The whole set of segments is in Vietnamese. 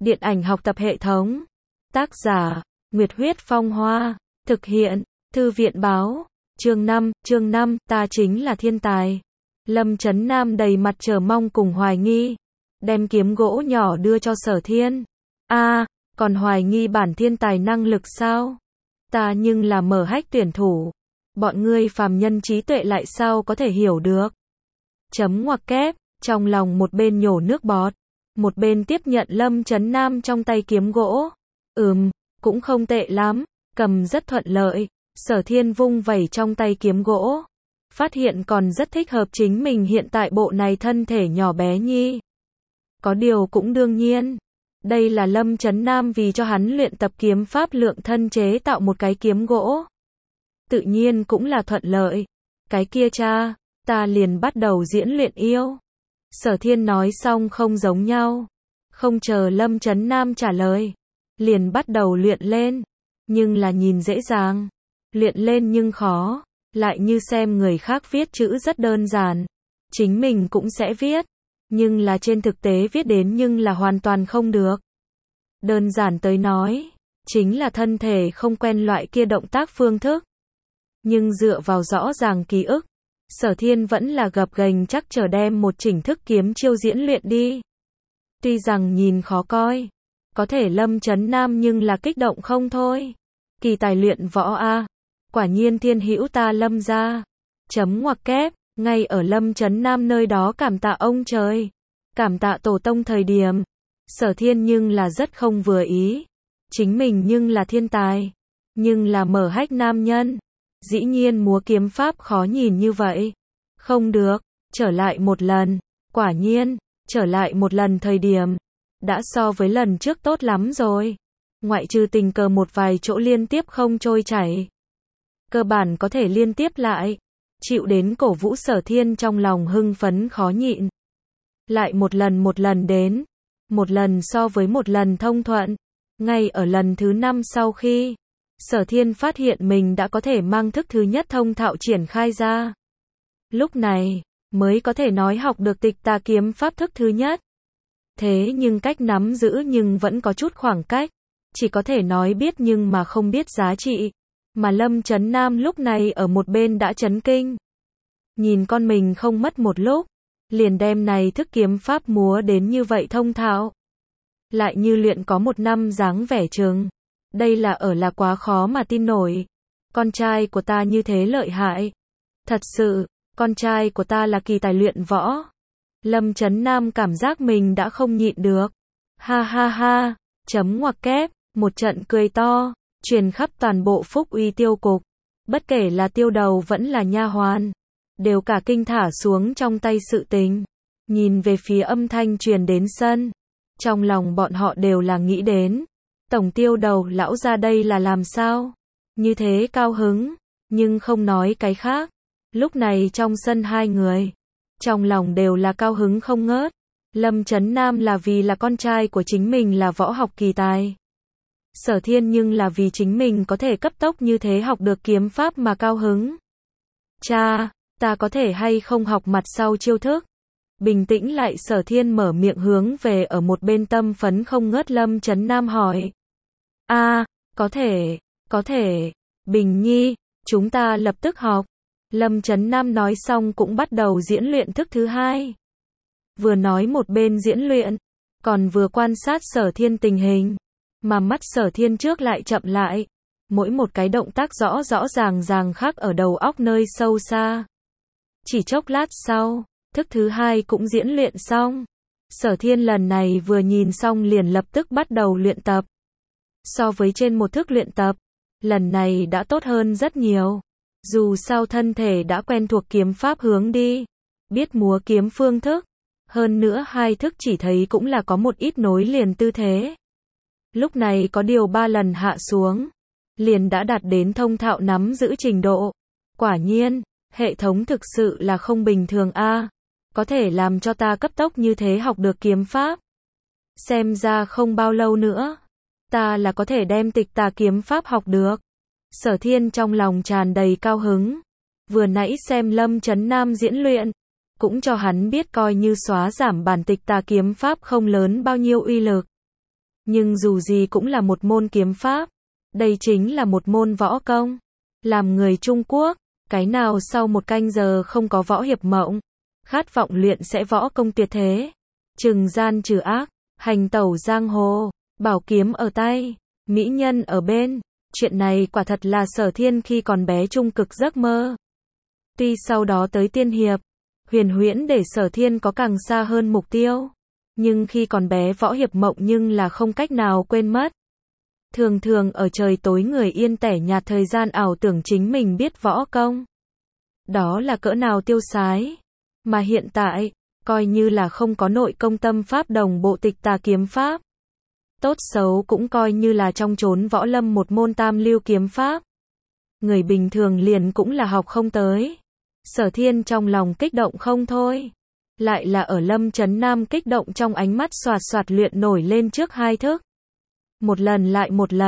Điện ảnh học tập hệ thống. Tác giả, Nguyệt Huyết Phong Hoa. Thực hiện, Thư viện Báo. Chương 5, ta chính là thiên tài. Lâm Chấn Nam đầy mặt chờ mong cùng hoài nghi. Đem kiếm gỗ nhỏ đưa cho Sở Thiên. Còn hoài nghi bản thiên tài năng lực sao? Ta nhưng là mở hách tuyển thủ. Bọn ngươi phàm nhân trí tuệ lại sao có thể hiểu được? Chấm ngoặc kép, trong lòng một bên nhổ nước bọt, một bên tiếp nhận Lâm Chấn Nam trong tay kiếm gỗ. Cũng không tệ lắm, cầm rất thuận lợi. Sở Thiên vung vẩy trong tay kiếm gỗ, phát hiện còn rất thích hợp chính mình hiện tại bộ này thân thể nhỏ bé nhi. Có điều cũng đương nhiên, đây là Lâm Chấn Nam vì cho hắn luyện tập kiếm pháp lượng thân chế tạo một cái kiếm gỗ. Tự nhiên cũng là thuận lợi. Cái kia cha, ta liền bắt đầu diễn luyện yêu. Sở Thiên nói xong không giống nhau. Không chờ Lâm Chấn Nam trả lời, liền bắt đầu luyện lên. Nhưng là nhìn dễ dàng, luyện lên nhưng khó. Lại như xem người khác viết chữ rất đơn giản, chính mình cũng sẽ viết. Nhưng là trên thực tế viết đến nhưng là hoàn toàn không được. Đơn giản tới nói, chính là thân thể không quen loại kia động tác phương thức. Nhưng dựa vào rõ ràng ký ức, Sở Thiên vẫn là gập ghềnh chắc trở đem một chỉnh thức kiếm chiêu diễn luyện đi. Tuy rằng nhìn khó coi, có thể Lâm Chấn Nam nhưng là kích động không thôi. Kỳ tài luyện võ a, quả nhiên thiên hữu ta Lâm gia. Chấm ngoặc kép, ngay ở Lâm Chấn Nam nơi đó cảm tạ ông trời, cảm tạ tổ tông thời điểm, Sở Thiên nhưng là rất không vừa ý. Chính mình nhưng là thiên tài, nhưng là mở hách nam nhân, dĩ nhiên múa kiếm pháp khó nhìn như vậy. Không được, trở lại một lần. Quả nhiên, trở lại một lần thời điểm, đã so với lần trước tốt lắm rồi. Ngoại trừ tình cờ một vài chỗ liên tiếp không trôi chảy, cơ bản có thể liên tiếp lại. Chịu đến cổ vũ Sở Thiên trong lòng hưng phấn khó nhịn. Lại một lần đến, một lần so với một lần thông thuận. Ngay ở lần thứ 5 sau khi Sở Thiên phát hiện mình đã có thể mang thức thứ nhất thông thạo triển khai ra. Lúc này, mới có thể nói học được tịch tà kiếm pháp thức thứ nhất. Thế nhưng cách nắm giữ nhưng vẫn có chút khoảng cách. Chỉ có thể nói biết nhưng mà không biết giá trị. Mà Lâm Chấn Nam lúc này ở một bên đã chấn kinh. Nhìn con mình không mất một lúc, liền đem này thức kiếm pháp múa đến như vậy thông thạo. Lại như luyện có 1 năm dáng vẻ chừng. Đây là quá khó mà tin nổi. Con trai của ta như thế lợi hại. Thật sự, con trai của ta là kỳ tài luyện võ. Lâm Chấn Nam cảm giác mình đã không nhịn được. Ha ha ha, chấm ngoặc kép, một trận cười to, truyền khắp toàn bộ Phúc Uy tiêu cục. Bất kể là tiêu đầu vẫn là nha hoàn, đều cả kinh thả xuống trong tay sự tình. Nhìn về phía âm thanh truyền đến sân. Trong lòng bọn họ đều là nghĩ đến. Tổng tiêu đầu lão ra đây là làm sao? Như thế cao hứng, nhưng không nói cái khác. Lúc này trong sân hai người, trong lòng đều là cao hứng không ngớt. Lâm Chấn Nam là vì là con trai của chính mình là võ học kỳ tài. Sở Thiên nhưng là vì chính mình có thể cấp tốc như thế học được kiếm pháp mà cao hứng. Cha, ta có thể hay không học mặt sau chiêu thức? Bình tĩnh lại Sở Thiên mở miệng hướng về ở một bên tâm phấn không ngớt Lâm Chấn Nam hỏi. Có thể, Bình Nhi, chúng ta lập tức học. Lâm Chấn Nam nói xong cũng bắt đầu diễn luyện thức thứ hai. Vừa nói một bên diễn luyện, còn vừa quan sát Sở Thiên tình hình. Mà mắt Sở Thiên trước lại chậm lại. Mỗi một cái động tác rõ ràng khác ở đầu óc nơi sâu xa. Chỉ chốc lát sau, thức thứ hai cũng diễn luyện xong. Sở Thiên lần này vừa nhìn xong liền lập tức bắt đầu luyện tập. So với trên một thức luyện tập, lần này đã tốt hơn rất nhiều. Dù sao thân thể đã quen thuộc kiếm pháp hướng đi, biết múa kiếm phương thức. Hơn nữa hai thức chỉ thấy cũng là có một ít nối liền tư thế. Lúc này có điều 3 lần hạ xuống, liền đã đạt đến thông thạo nắm giữ trình độ. Quả nhiên, hệ thống thực sự là không bình thường a. Có thể làm cho ta cấp tốc như thế học được kiếm pháp. Xem ra không bao lâu nữa, ta là có thể đem tịch tà kiếm pháp học được. Sở Thiên trong lòng tràn đầy cao hứng. Vừa nãy xem Lâm Chấn Nam diễn luyện, cũng cho hắn biết coi như xóa giảm bản tịch tà kiếm pháp không lớn bao nhiêu uy lực. Nhưng dù gì cũng là một môn kiếm pháp. Đây chính là một môn võ công. Làm người Trung Quốc, cái nào sau một canh giờ không có võ hiệp mộng, khát vọng luyện sẽ võ công tuyệt thế. Trừng gian trừ ác, hành tẩu giang hồ, bảo kiếm ở tay, mỹ nhân ở bên. Chuyện này quả thật là Sở Thiên khi còn bé trung cực giấc mơ. Tuy sau đó tới tiên hiệp, huyền huyễn để Sở Thiên có càng xa hơn mục tiêu. Nhưng khi còn bé võ hiệp mộng nhưng là không cách nào quên mất. Thường thường ở trời tối người yên tẻ nhạt thời gian ảo tưởng chính mình biết võ công. Đó là cỡ nào tiêu sái. Mà hiện tại, coi như là không có nội công tâm pháp đồng bộ tịch tà kiếm pháp. Tốt xấu cũng coi như là trong chốn võ lâm một môn tam lưu kiếm pháp. Người bình thường liền cũng là học không tới. Sở Thiên trong lòng kích động không thôi. Lại là ở Lâm Chấn Nam kích động trong ánh mắt xoạt xoạt luyện nổi lên trước hai thức. Một lần lại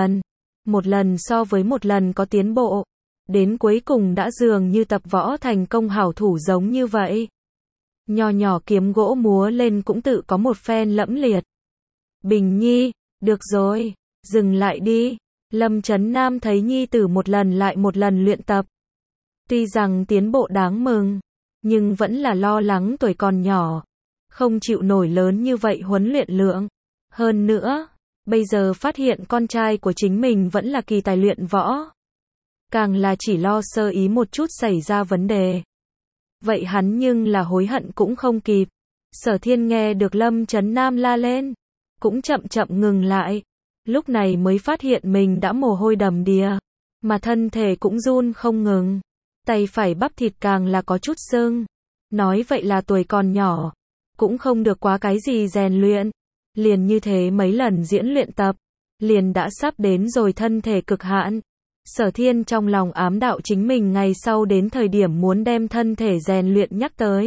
một lần so với một lần có tiến bộ. Đến cuối cùng đã dường như tập võ thành công hảo thủ giống như vậy. Nho nhỏ kiếm gỗ múa lên cũng tự có một phen lẫm liệt. Bình Nhi, được rồi, dừng lại đi. Lâm Chấn Nam thấy nhi tử một lần lại một lần luyện tập. Tuy rằng tiến bộ đáng mừng, nhưng vẫn là lo lắng tuổi còn nhỏ. Không chịu nổi lớn như vậy huấn luyện lượng. Hơn nữa, bây giờ phát hiện con trai của chính mình vẫn là kỳ tài luyện võ. Càng là chỉ lo sơ ý một chút xảy ra vấn đề. Vậy hắn nhưng là hối hận cũng không kịp. Sở Thiên nghe được Lâm Chấn Nam la lên, cũng chậm chậm ngừng lại. Lúc này mới phát hiện mình đã mồ hôi đầm đìa, mà thân thể cũng run không ngừng. Tay phải bắp thịt càng là có chút sưng. Nói vậy là tuổi còn nhỏ, cũng không được quá cái gì rèn luyện. Liền như thế mấy lần diễn luyện tập, liền đã sắp đến rồi thân thể cực hạn. Sở Thiên trong lòng ám đạo chính mình ngày sau đến thời điểm muốn đem thân thể rèn luyện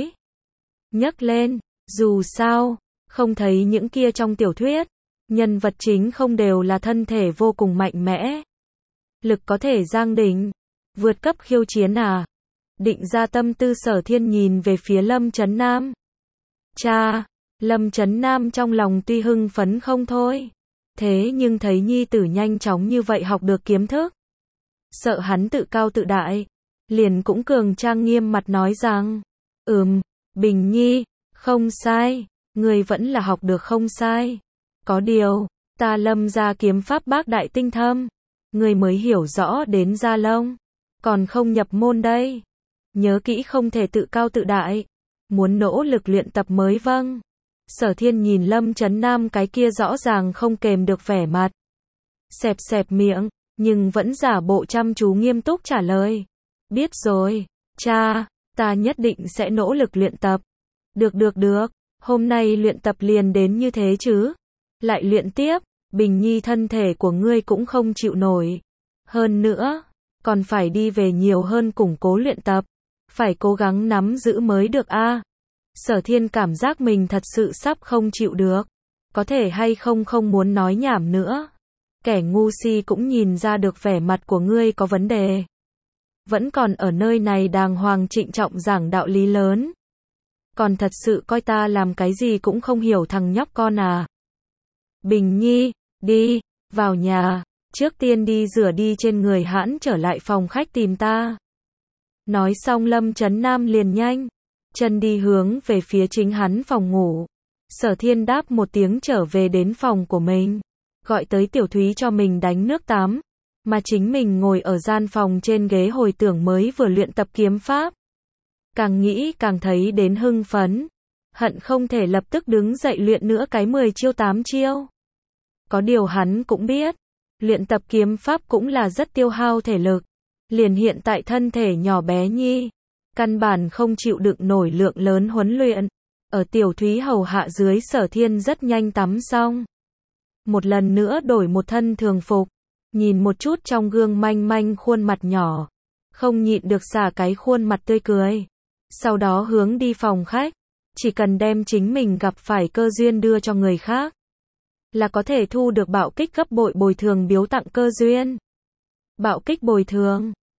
nhắc lên, dù sao, không thấy những kia trong tiểu thuyết, nhân vật chính không đều là thân thể vô cùng mạnh mẽ. Lực có thể giang đỉnh, vượt cấp khiêu chiến à? Định ra tâm tư Sở Thiên nhìn về phía Lâm Chấn Nam. Cha, Lâm Chấn Nam trong lòng tuy hưng phấn không thôi. Thế nhưng thấy nhi tử nhanh chóng như vậy học được kiếm thức. Sợ hắn tự cao tự đại. Liền cũng cường trang nghiêm mặt nói rằng. Bình Nhi, không sai. Người vẫn là học được không sai. Có điều, ta Lâm gia kiếm pháp bác đại tinh thâm. Người mới hiểu rõ đến da lông. Còn không nhập môn đây. Nhớ kỹ không thể tự cao tự đại. Muốn nỗ lực luyện tập mới vâng. Sở Thiên nhìn Lâm Chấn Nam cái kia rõ ràng không kềm được vẻ mặt. Xẹp xẹp miệng, nhưng vẫn giả bộ chăm chú nghiêm túc trả lời. Biết rồi, cha, ta nhất định sẽ nỗ lực luyện tập. Được, hôm nay luyện tập liền đến như thế chứ. Lại luyện tiếp, Bình Nhi thân thể của ngươi cũng không chịu nổi. Hơn nữa, còn phải đi về nhiều hơn củng cố luyện tập. Phải cố gắng nắm giữ mới được a. Sở Thiên cảm giác mình thật sự sắp không chịu được. Có thể hay không muốn nói nhảm nữa. Kẻ ngu si cũng nhìn ra được vẻ mặt của ngươi có vấn đề. Vẫn còn ở nơi này đàng hoàng trịnh trọng giảng đạo lý lớn. Còn thật sự coi ta làm cái gì cũng không hiểu thằng nhóc con à. Bình Nhi, đi, vào nhà, trước tiên đi rửa đi trên người hãn trở lại phòng khách tìm ta. Nói xong Lâm Chấn Nam liền nhanh chân đi hướng về phía chính hắn phòng ngủ. Sở Thiên đáp một tiếng trở về đến phòng của mình, gọi tới Tiểu Thúy cho mình đánh nước tắm, mà chính mình ngồi ở gian phòng trên ghế hồi tưởng mới vừa luyện tập kiếm pháp. Càng nghĩ càng thấy đến hưng phấn, hận không thể lập tức đứng dậy luyện nữa cái 10 chiêu 8 chiêu. Có điều hắn cũng biết, luyện tập kiếm pháp cũng là rất tiêu hao thể lực. Liền hiện tại thân thể nhỏ bé nhi, căn bản không chịu đựng nổi lượng lớn huấn luyện. Ở Tiểu Thúy hầu hạ dưới Sở Thiên rất nhanh tắm xong. Một lần nữa đổi một thân thường phục, nhìn một chút trong gương manh manh khuôn mặt nhỏ, không nhịn được xả cái khuôn mặt tươi cười. Sau đó hướng đi phòng khách, chỉ cần đem chính mình gặp phải cơ duyên đưa cho người khác, là có thể thu được bạo kích gấp bội bồi thường biếu tặng cơ duyên. Bạo kích bồi thường,